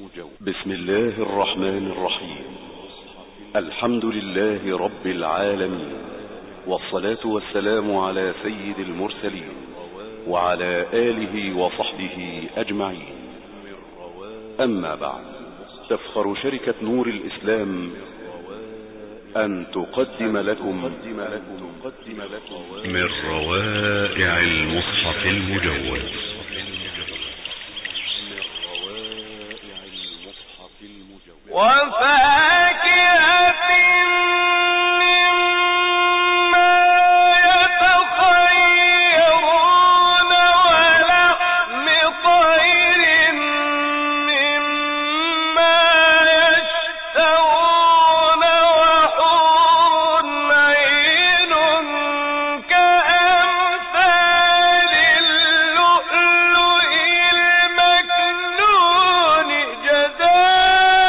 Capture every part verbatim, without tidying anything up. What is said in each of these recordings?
بسم الله الرحمن الرحيم. الحمد لله رب العالمين، والصلاة والسلام على سيد المرسلين وعلى آله وصحبه أجمعين. أما بعد، تفخر شركة نور الإسلام أن تقدم لكم من روائع المصحف المجود. وفاكهة مما يتخيرون ولحم طير مما يشتهون وحور عين كأمثال اللؤلؤ المكنون جزاء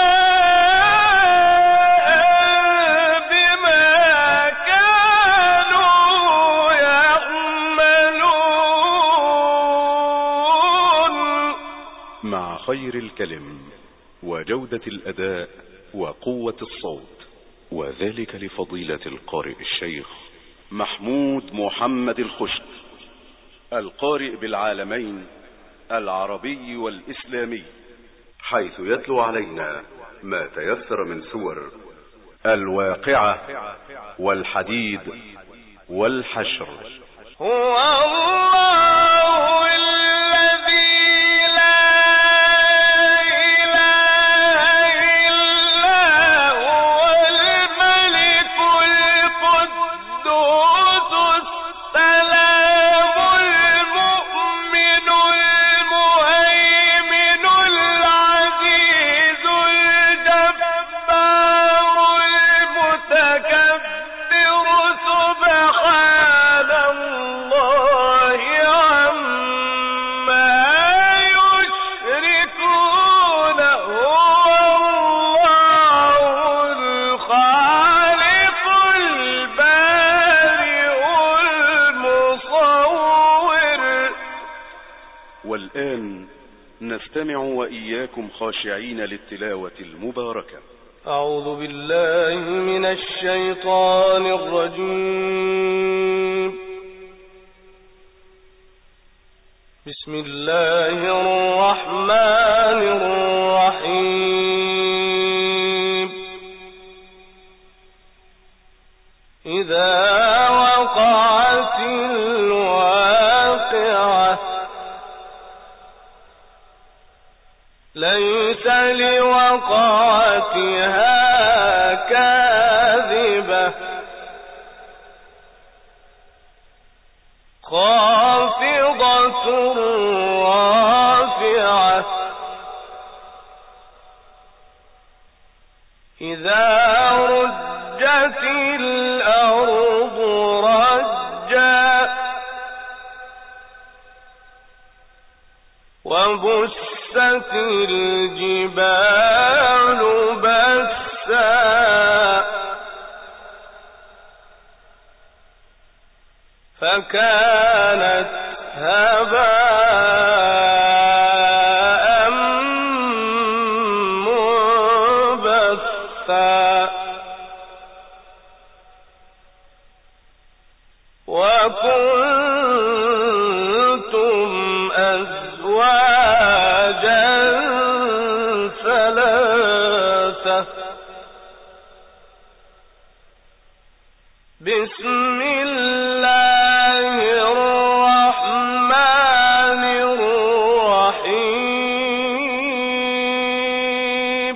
خير الكلم وجودة الأداء وقوة الصوت، وذلك لفضيلة القارئ الشيخ محمود محمد الخشت، القارئ بالعالمين العربي والإسلامي، حيث يتلو علينا ما تيسر من سور الواقعة والحديد والحشر. هو الله الذي لا إله إلا هو الملك القدوس السلام المؤمن المهيمن العزيز الجبار المتكبر سبحان الله عما يشركون. هو الله الخالق البارئ المصور. والآن نستمع وإياكم خاشعين للتلاوة المباركة. أعوذ بالله من الشيطان الرجيم. بسم الله الرحمن الرحيم. إذا وقعت الواقعة ليس لوقعتها كاذبة خافضة رافعة إذا رجت الأرض رجا وبست الجبال بسا فكانت هباء منبثا وكنتم أزواجا ثلاثة. بسم الله الرحمن الرحيم.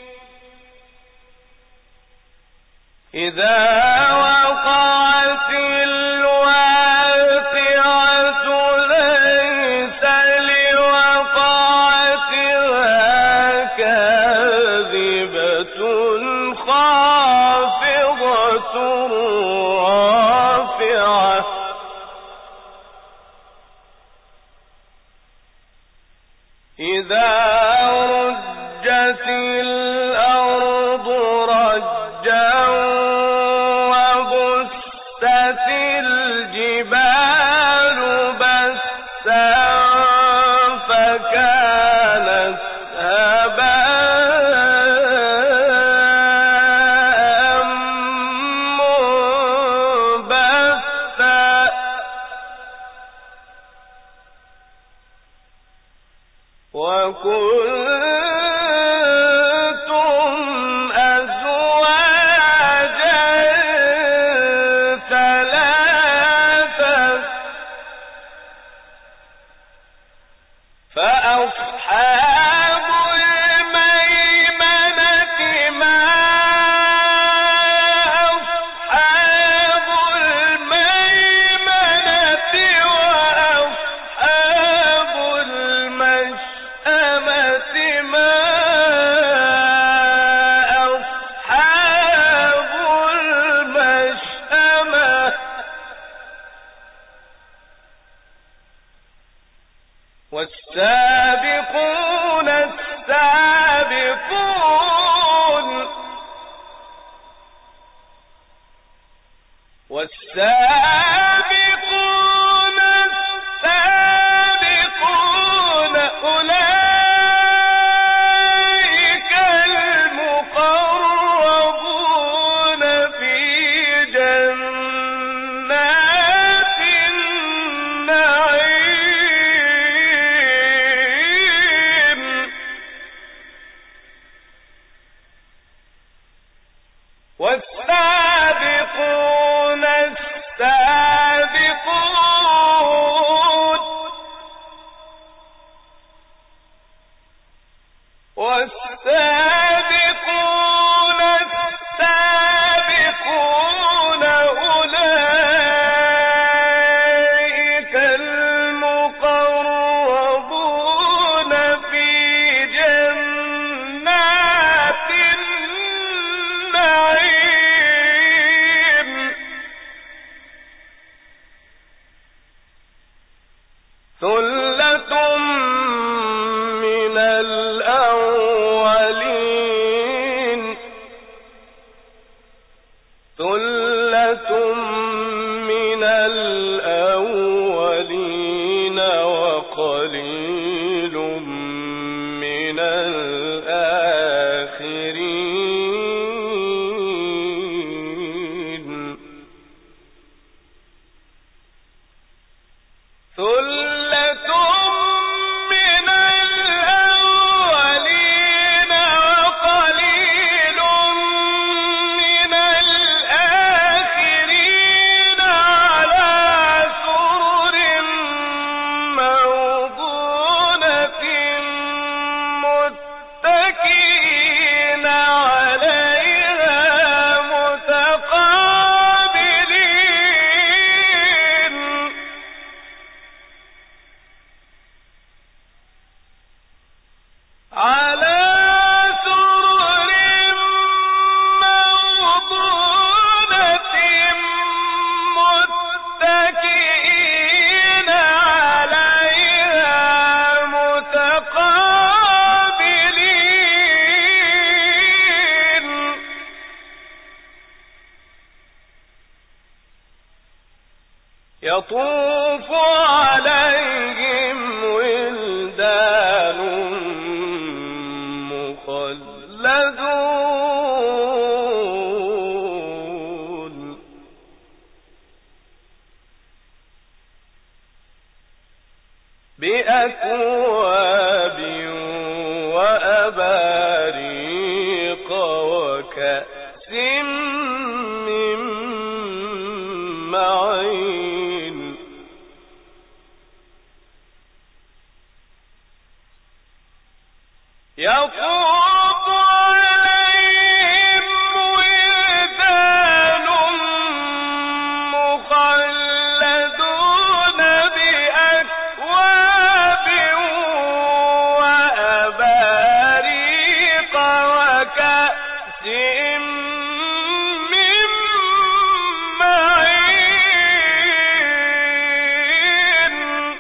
إذا وقعت الواقعة ليس لوقعتها كاذبة خافضة رافعة إذا رجت الأرض رجا وبست الجبال بسا فكانت هباء والسابقون السابقون أولئك المقربون في جنات النعيم والسابقون السابقون والسابقون السابقون أولئك المقربون في جنات النعيم ثلة من الأولين ثلة من الأولين وقليل من الآخرين ثلة من الأولين وقليل من الآخرين على سرر موضونة متكئين عليها متقابلين على سرر موضونة متكئين عليها متقابلين يطوف عليهم ولدان مخلدون بأكواب وأباريق وكأس من معين يطوف عليهم ولدان مخلدون بأكواب وأباريق وكأس من معين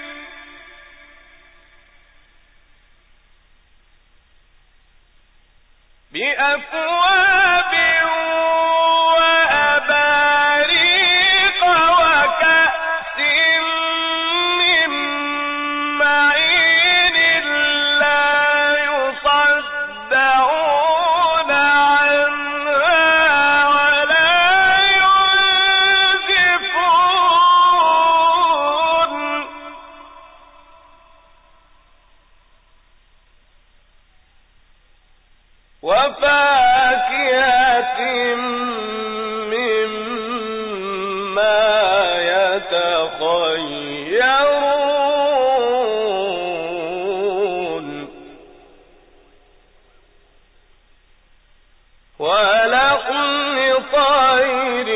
بأكواب وأباريق وكأس من معين لا يصدعون عنها ولا ينزفون وفاكهة مما يتخيرون ولحم طير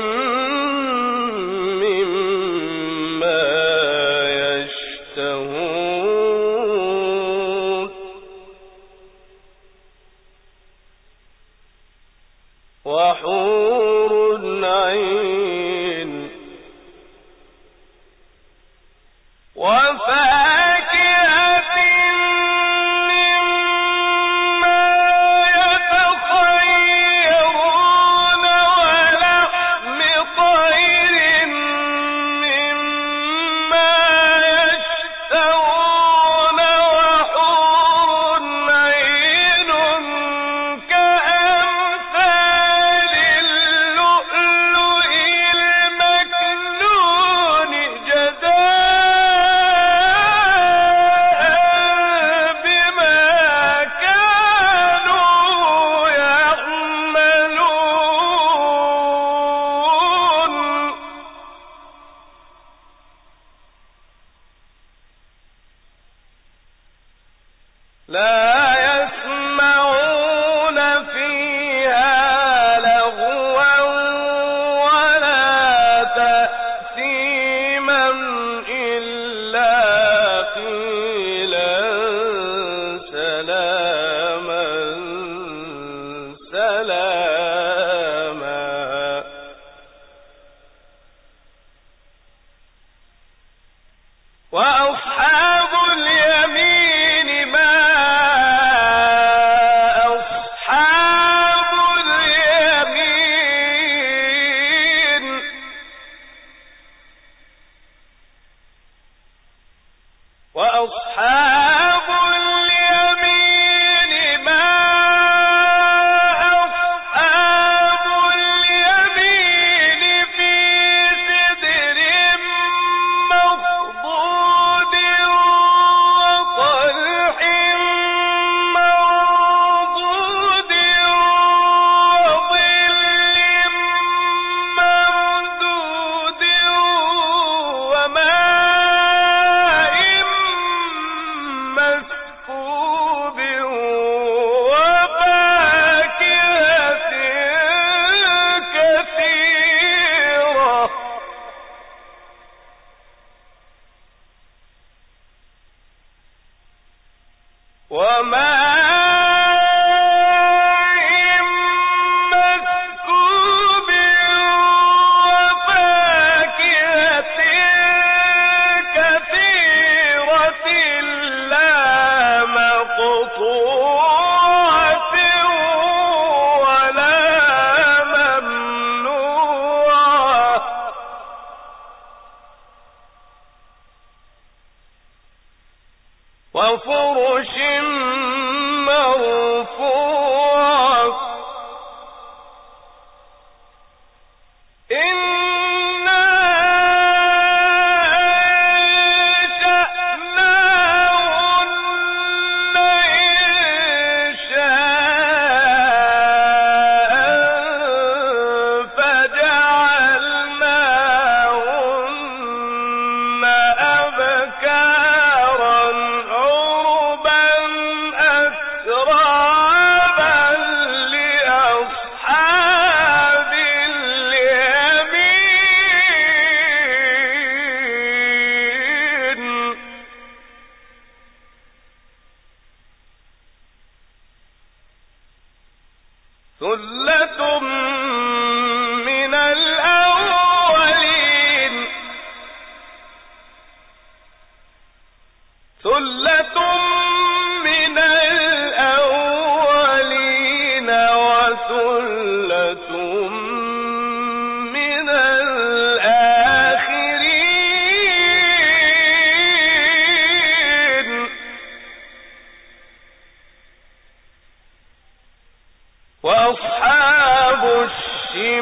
مما يشتهون وحور عين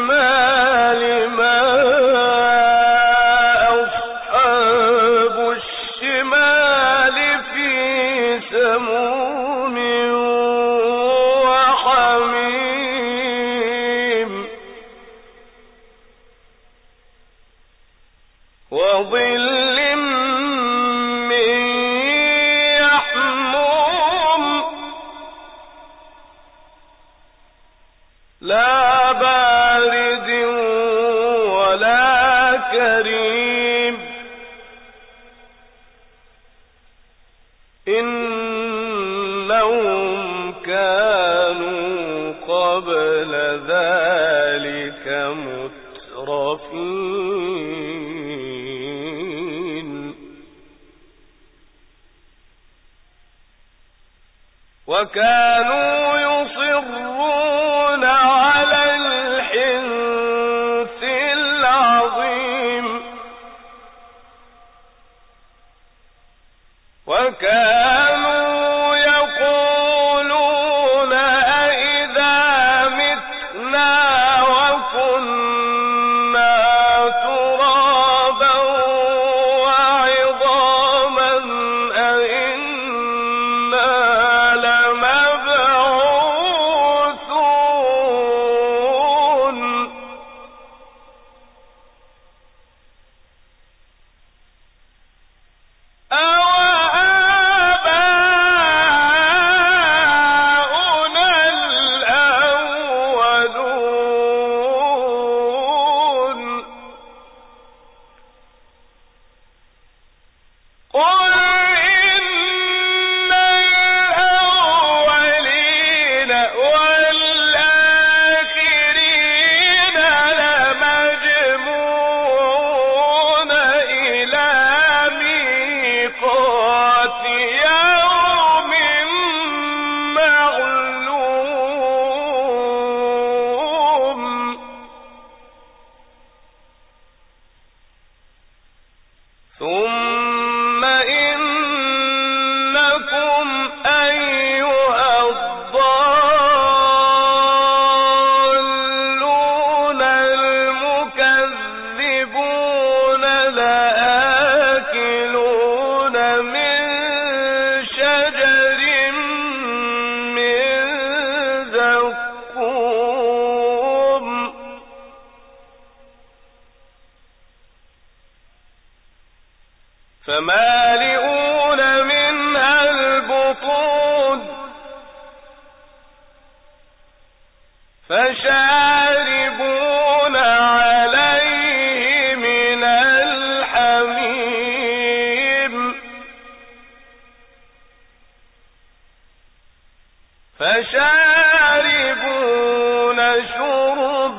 الشمال ما أصحاب الشمال في سموم وحميم وظل من يحموم لا بارد ولا كريم إنهم كانوا قبل ذلك مترفين وكانوا يصرون على الحنث العظيم وكانوا يقولون أئذا متنا وكنا ترابا وعظاما أئنا لمبعوثون ثم إنكم أيها الضالون المكذبون لآكلون من شجر من زقوم فمالئون منها البطون فشاربون عليه من الحميم فشاربون شرب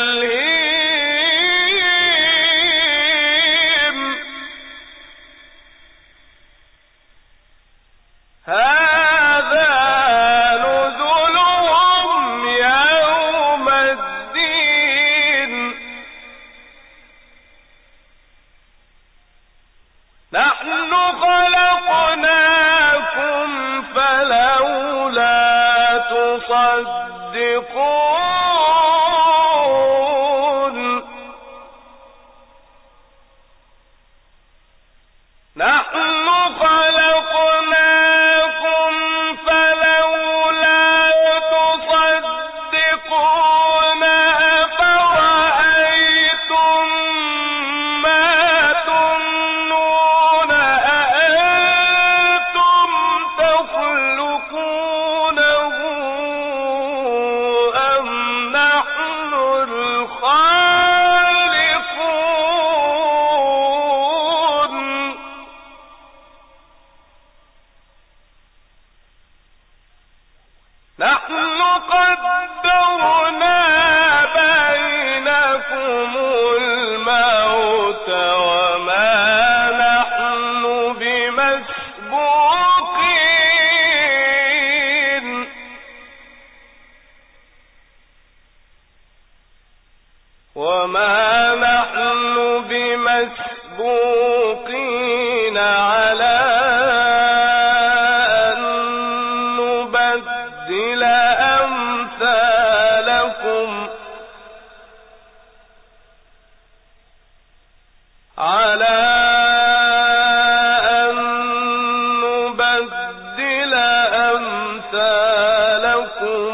الهيم هذا نزلهم يوم الدين نحن خلقناكم فلولا تصدقون نحن خلقناكم فلولا تصدقون أفرأيتم ما تمنون أأنتم تخلقونه أم نحن الخالقون نحن قدرنا بينكم الموت وما نحن بمسبوقين وما نحن بمسبوقين على أن نبدل أمثالكم على أن نبدل أمثالكم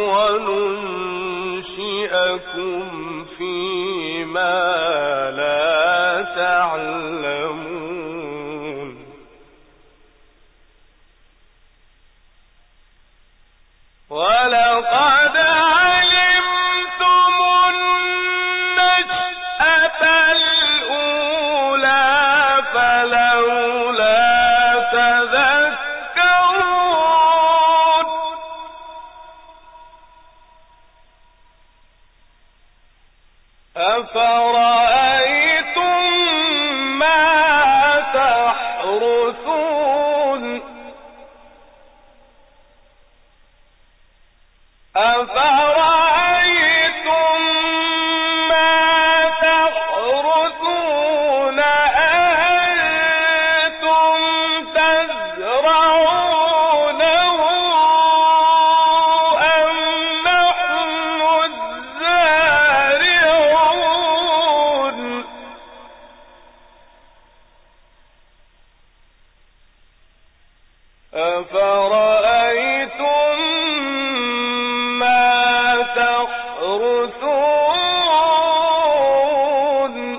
وننشئكم فيما لا تعلمون ولقد علمتم النشأة الأولى فلولا تذكرون أفرأيتم ما تحرثون أفرأيتم ما تحرثون أأنتم تزرعونه أم نحن الزارعون أفرأيتم ما تحرثون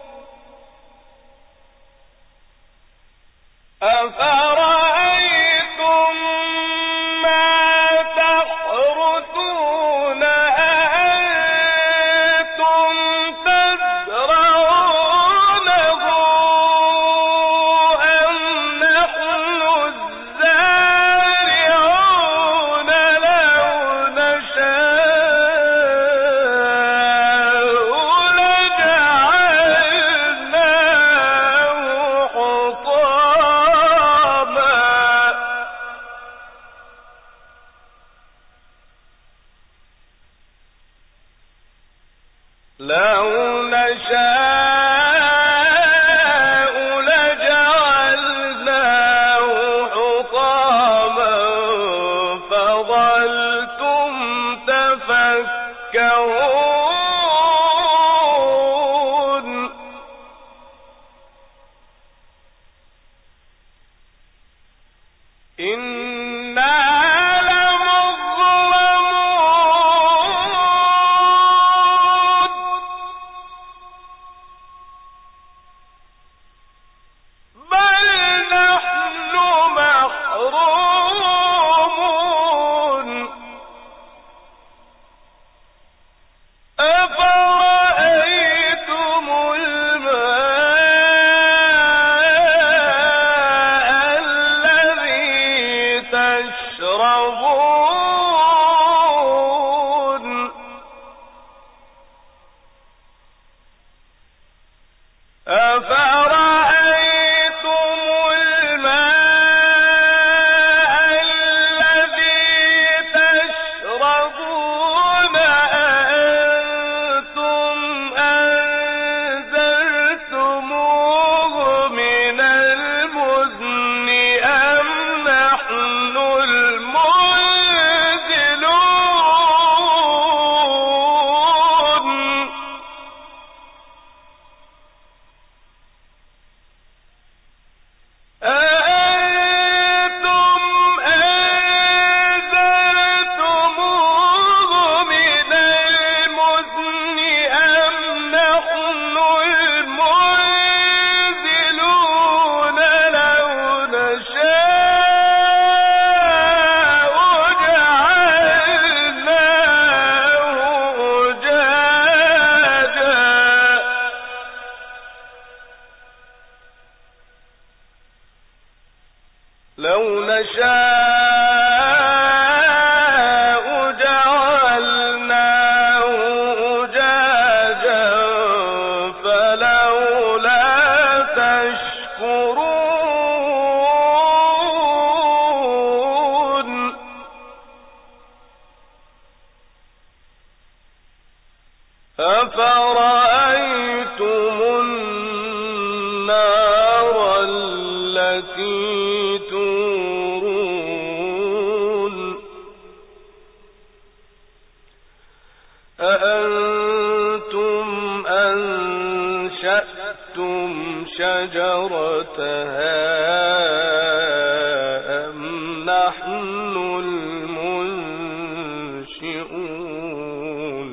أفرأيتم ما تحرثون أأنتم تزرعونه أم نحن الزارعون لو نشاء لجعلناه حطاما لو نشاء لجعلناه حطاما فظلتم تفكهون إنا لمظلمون شجرتها أم نحن المنشئون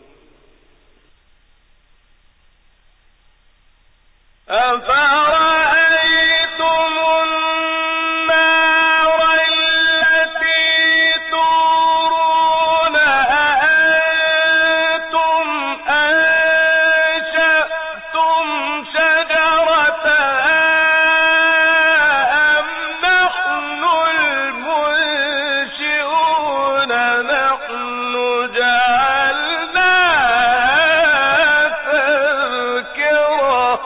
أفرأيتم النار التي تورون أأنتم أنشأتم شجرتها أم نحن المنشئون نحن جعلناها تذكرة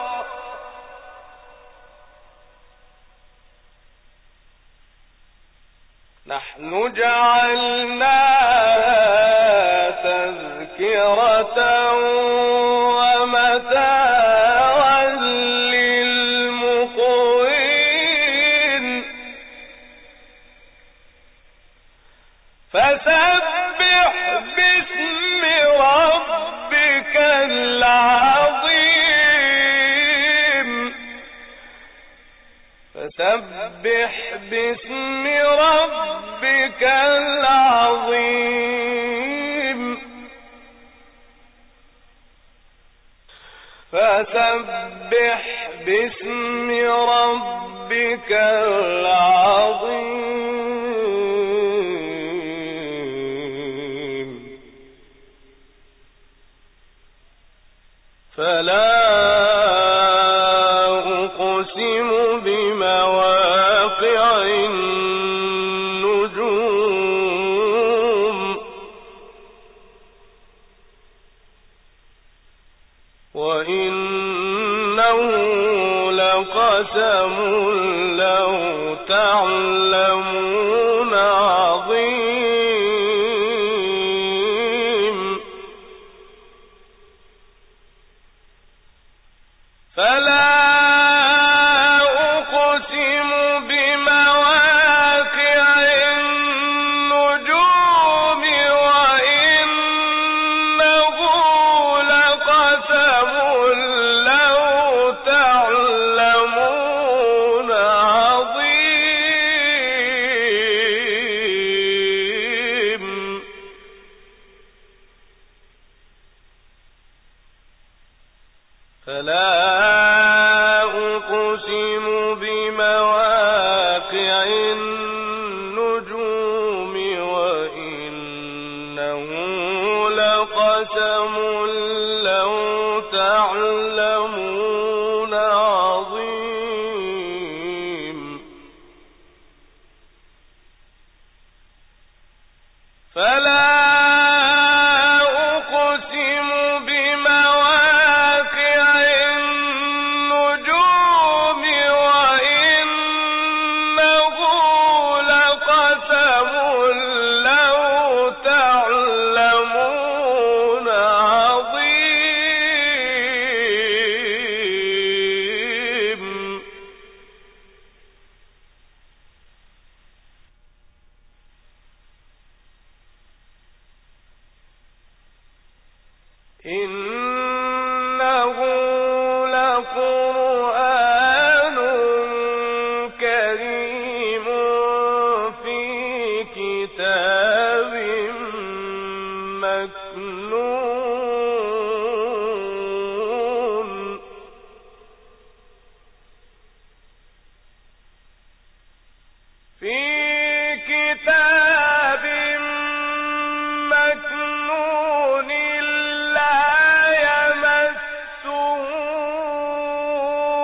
نحن جعلناها تذكرة ومتاعا للمقوين فسبح باسم ربك العظيم فسبح باسم ربك العظيم فسبح باسم ربك العظيم فلا أقسم بمواقع النجوم وإنه لقسم لو تعلمون عظيم فلا أقسم بمواقع النجوم وإنه لقسم لو تعلمون عظيم فلا أقسم بمواقع النجوم وإنه لقسم لو تعلمون عظيم فلا أقسم بمواقع النجوم وإنه لقسم لو تعلمون عظيم إنه لقرآن كريم في كتاب مكنون في كتاب مكنون لا يمسه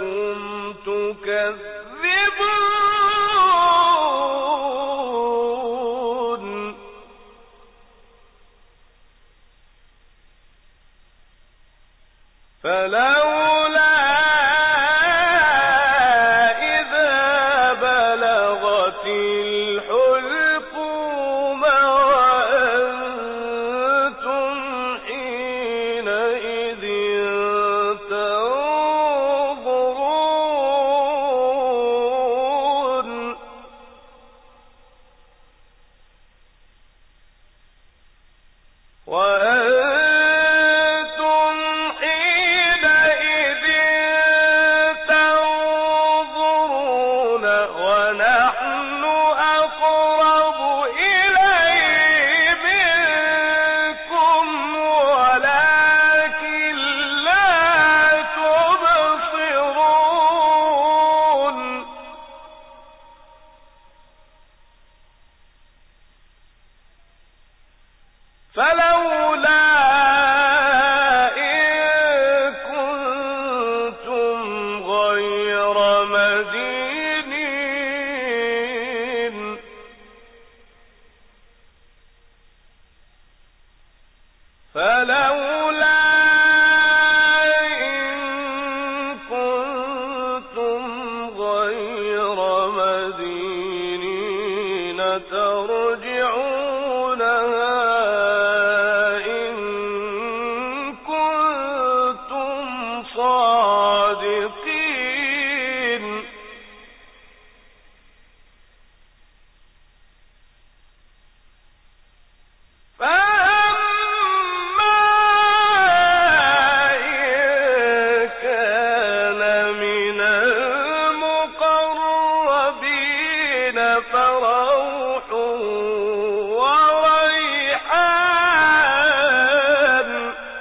أنكم تكذبون فلولا إذا بلغت الحلقوم وأنتم حينئذ تنظرون وأنتم حينئذ تنظرون ونحن أقرب إليه منكم ولكن لا تبصرون فلولا إن كنتم غير مدينين فلولا إن كنتم غير مدينين ترجعونها إن كنتم صادقين فأما إن كان من المقربين فروح وريحان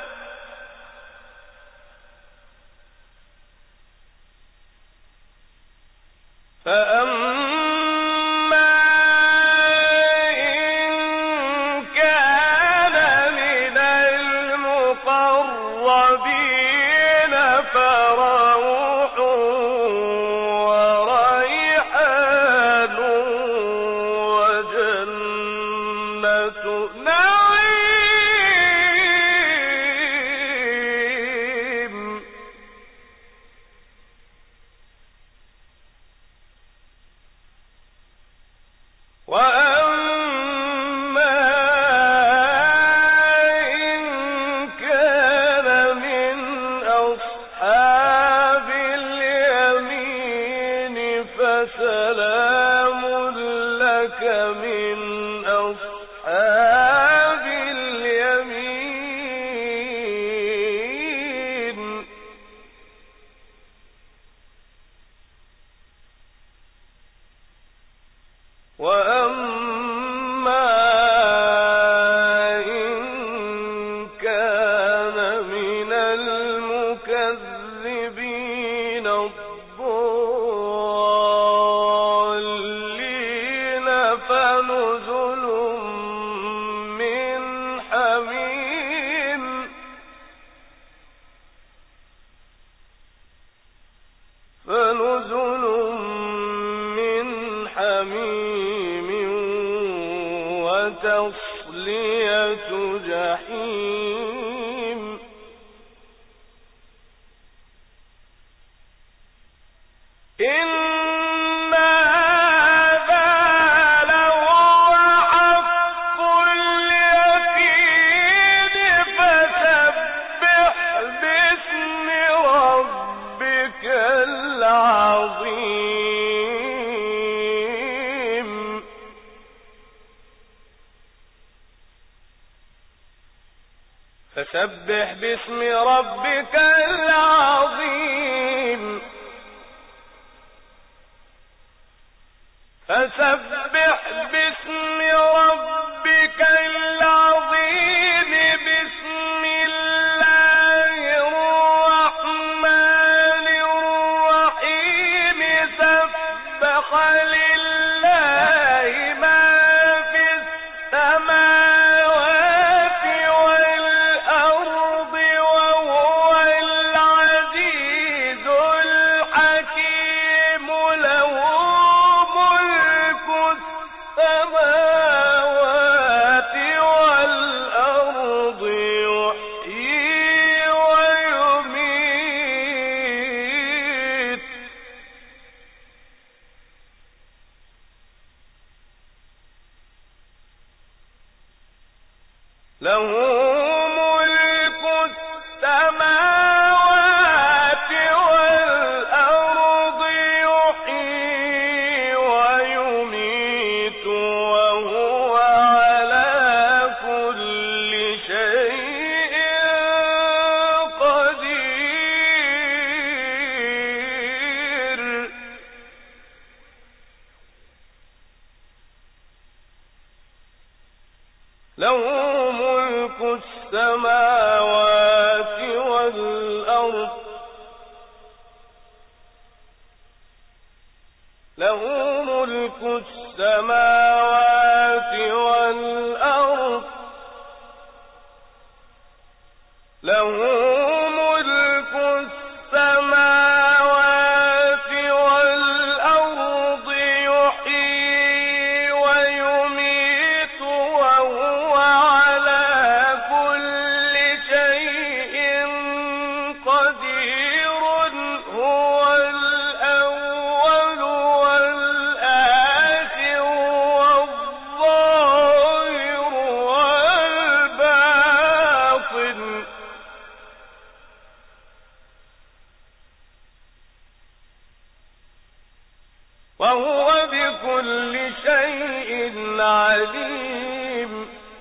فأما إن كان من المقربين فروح وريحان وجنة نعيم وأما إن كان من أصحاب اليمين فسلام لك من أصحاب اليمين وأما إن كان من المكذبين الضالين فنزل من حميم فنزل من حميم وتصلية جحيم إن هذا لهو حق اليقين فسبح باسم ربك العظيم فسبح باسم ربك العظيم فسبح باسم ربك العظيم بسم الله الرحمن الرحيم سبح لله ما في السماوات والأرض وهو العزيز الحكيم له ملك السماوات والأرض يحيي ويميت وهو على كل شيء قدير. له ملك السماوات والأرض له ملك السماوات والأرض له ملك السماوات والأرض يحيي ويميت وهو على كل شيء قدير. هو الأول والآخر والظاهر والباطن وهو بكل شيء عليم.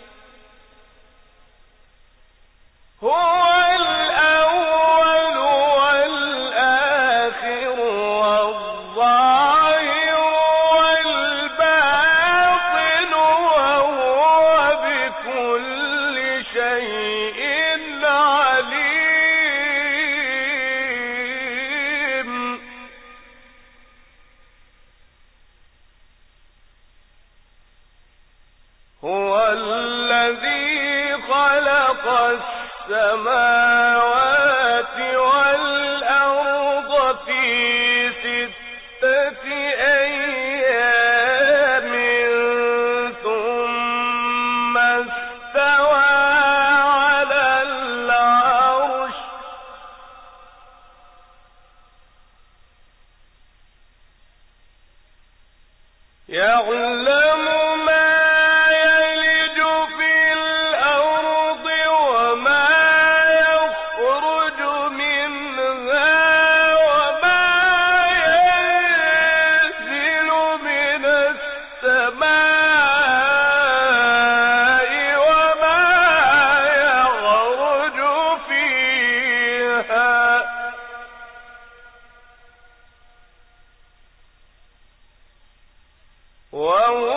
هو الأول والآخر والظاهر والباطن وهو بكل شيء عليم. هو الذي خلق السماوات والأرض في ستة أيام ثم استوى على العرش يعلم ما يلج في الأرض وما يخرج منها وما ينزل من السماء وما يعرج فيها وهو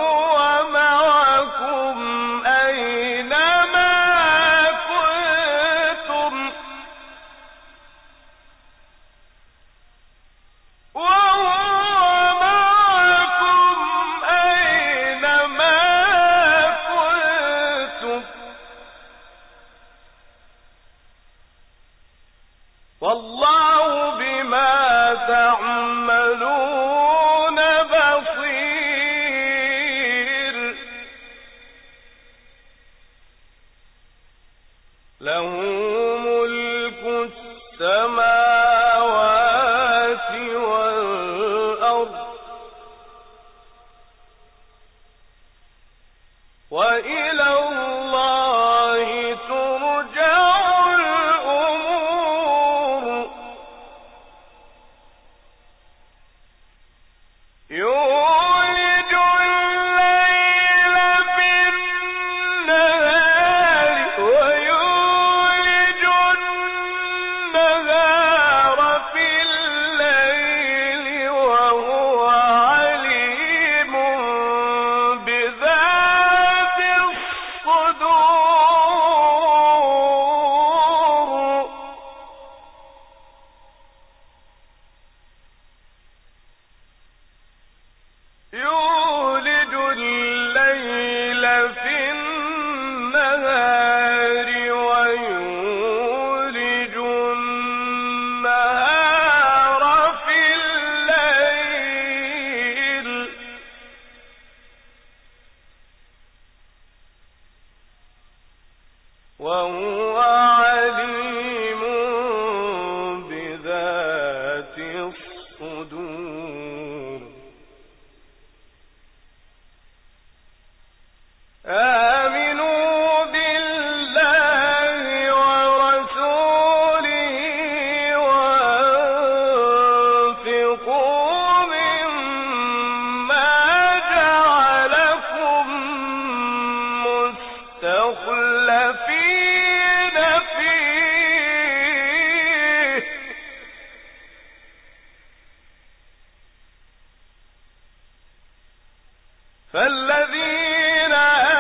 فالذين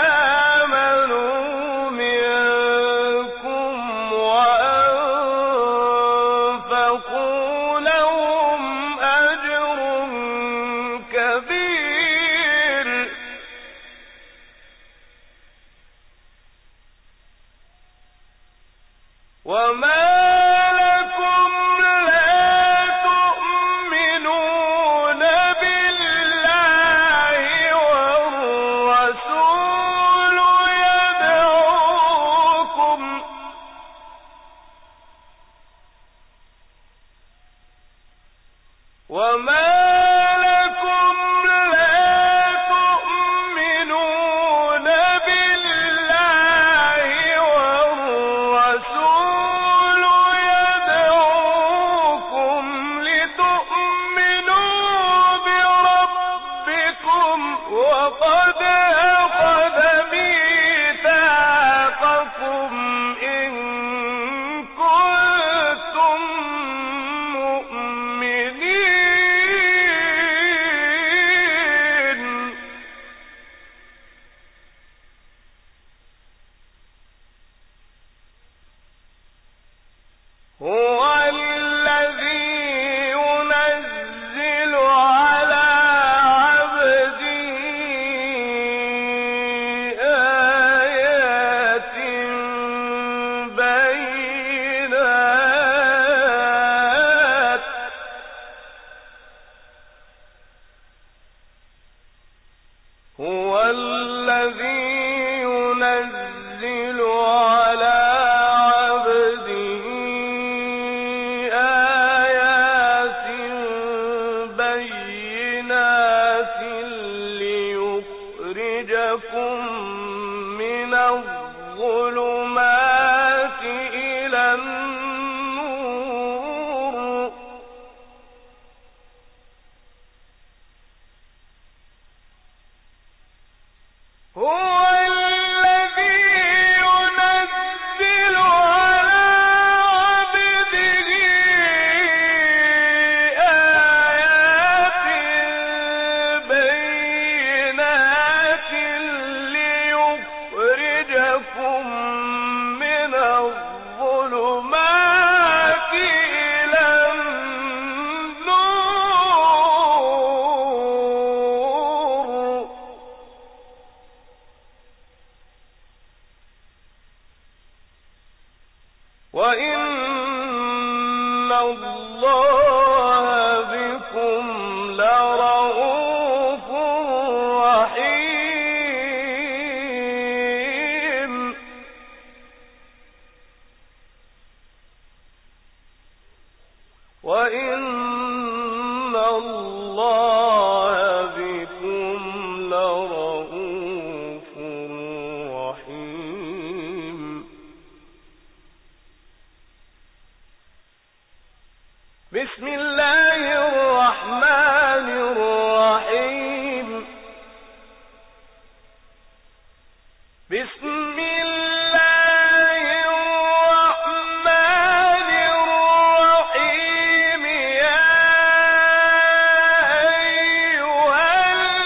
آمنوا منكم وأنفقوا لهم أجر كبير وما من الظلمات إلى النور هو الذي ينزل على عبده آيات بينات ليخرجكم من الظلمات إلى النور وإن الله بكم لرءوف رحيم وإن الله بكم لرءوف رحيم بسم الله الرحمن الرحيم بسم الله الرحمن الرحيم يا أيها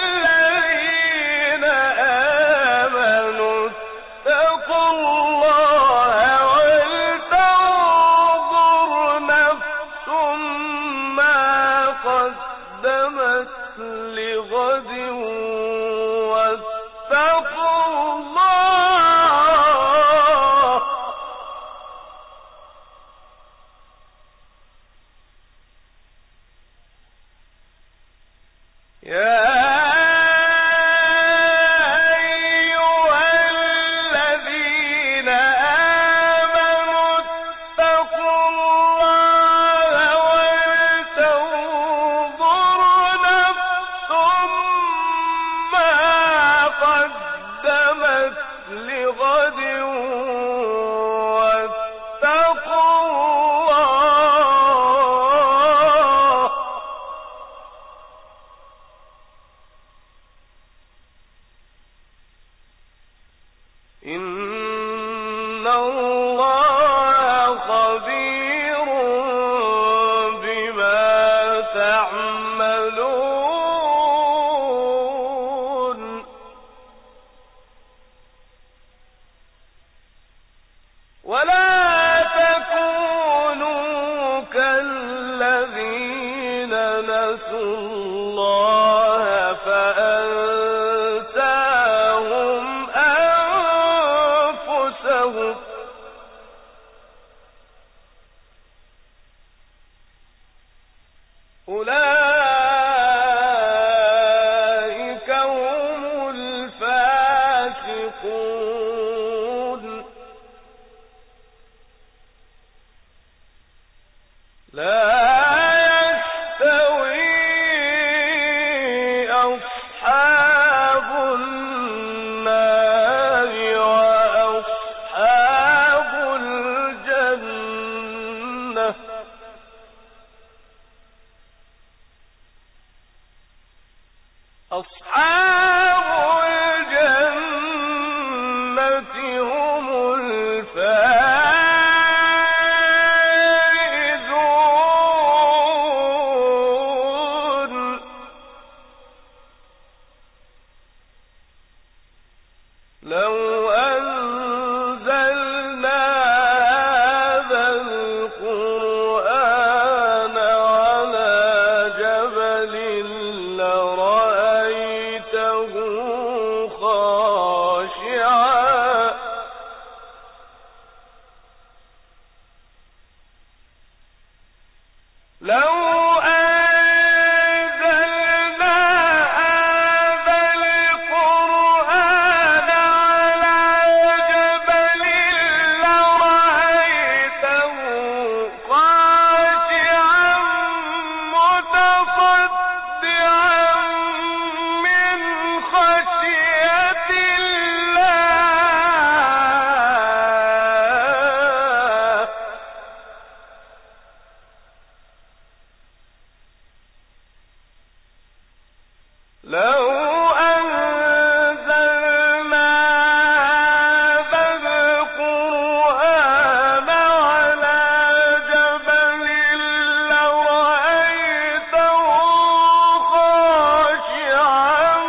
الذين آمنوا اتقوا الله ولتنظر نفس ما قدمت لغد واتقوا الله يا أيها الذين آمنوا اتقوا الله ولتنظر نفس ما قدمت لغد واتقوا الله إن الله خبير بما تعملون نسوا الله فأنساهم أنفسهم أولئك هم الفاسقون لا أصحاب الجنة هم الفائزون لو أنزلنا هذا القرآن على جبل لرأيته خاشعا لو أنزلنا هذا القرآن على جبل لرأيته خاشعا متصدعا من خشية الله لو أنزلنا هذا القرآن على جبل لرأيته خاشعا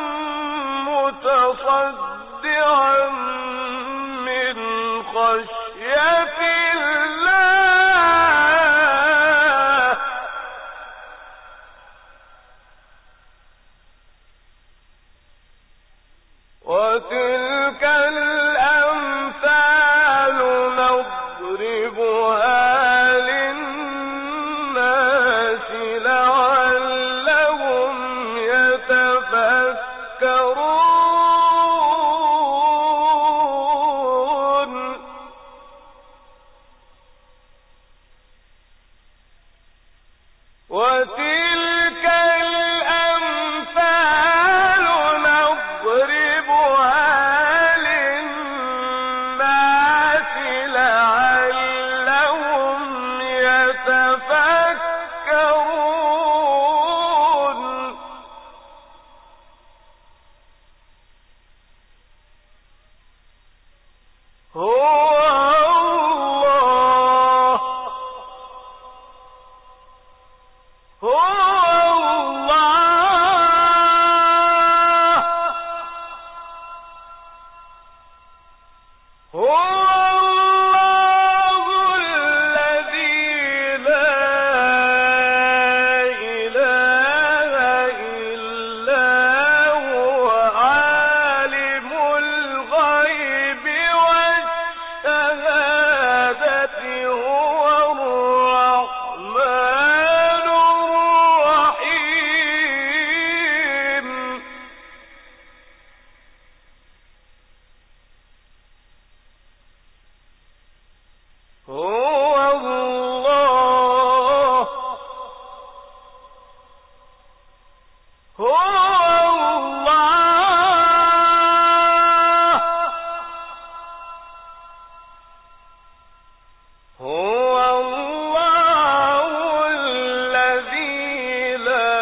متصدعا من خشية الله وتلك الأمثال نضربها للناس لعلهم يتفكرون وتلك الأمثال نضربها للناس لعلهم يتفكرون هو الله هو الله هو الله الذي لا إله إلا هو عالم الغيب والشهادة هو الرحمن الرحيم هو الله هو الله هو الله الذي لا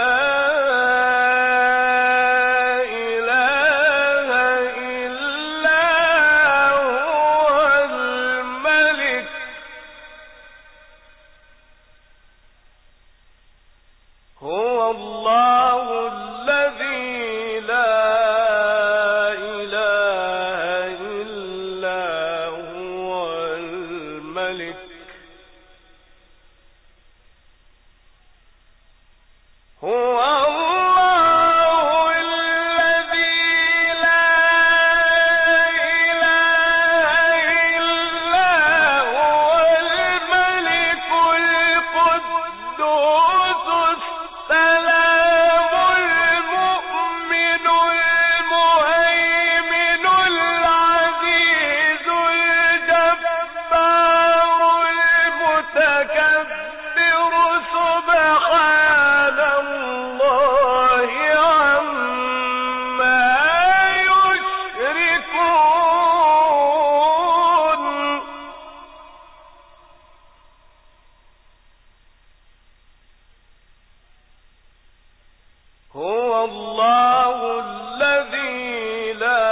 إله إلا هو الملك هو الله الذي هو الله الذي لا إله إلا هو الملك القدوس السلام المؤمن المهيمن العزيز الجبار المتكبر سبحان الله عما يشركون هو الله الذي لا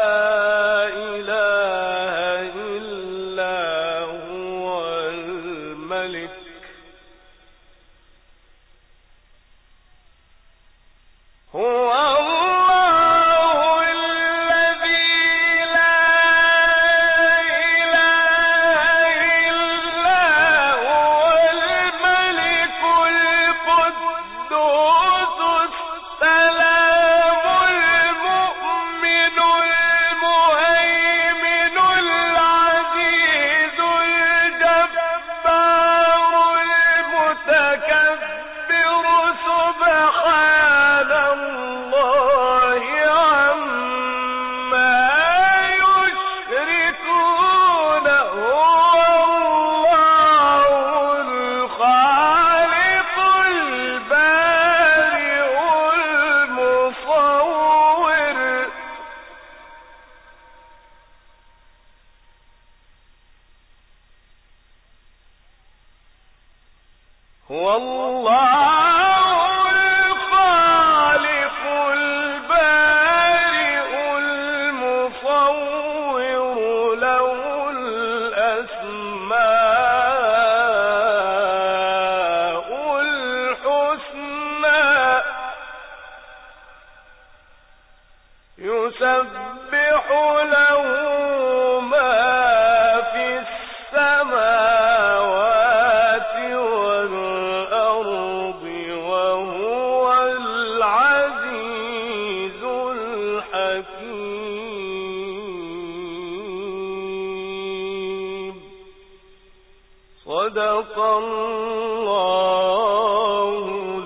إله إلا هو الملك هو الله الذي لا إله إلا هو الملك القدوس السلام المؤمن المهيمن العزيز الجبار المتكبر سبحان الله عما يشركون هو الله الخالق البارئ المصور هو الله الخالق البارئ المصور له الأسماء الحسنى يسبح له ما في السماوات والأرض وهو العزيز الحكيم صدق الله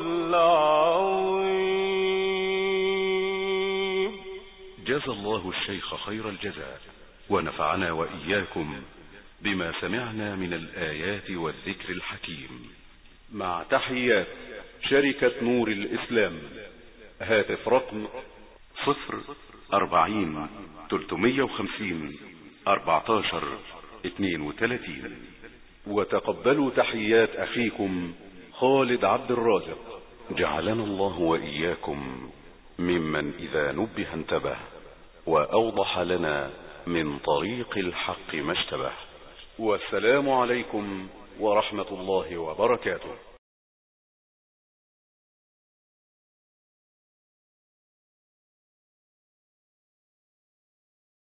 العظيم. جزى الله الشيخ خير الجزاء ونفعنا وإياكم بما سمعنا من الآيات والذكر الحكيم. مع تحيات شركة نور الإسلام. هاتف رقم صفر أربعين تلتمية وخمسين أربعتاشر اتنين وتلاتين. وتقبلوا تحيات أخيكم خالد عبد الرازق، جعلنا الله وإياكم ممن إذا نبه انتبه وأوضح لنا من طريق الحق ما اشتبه. والسلام عليكم ورحمة الله وبركاته.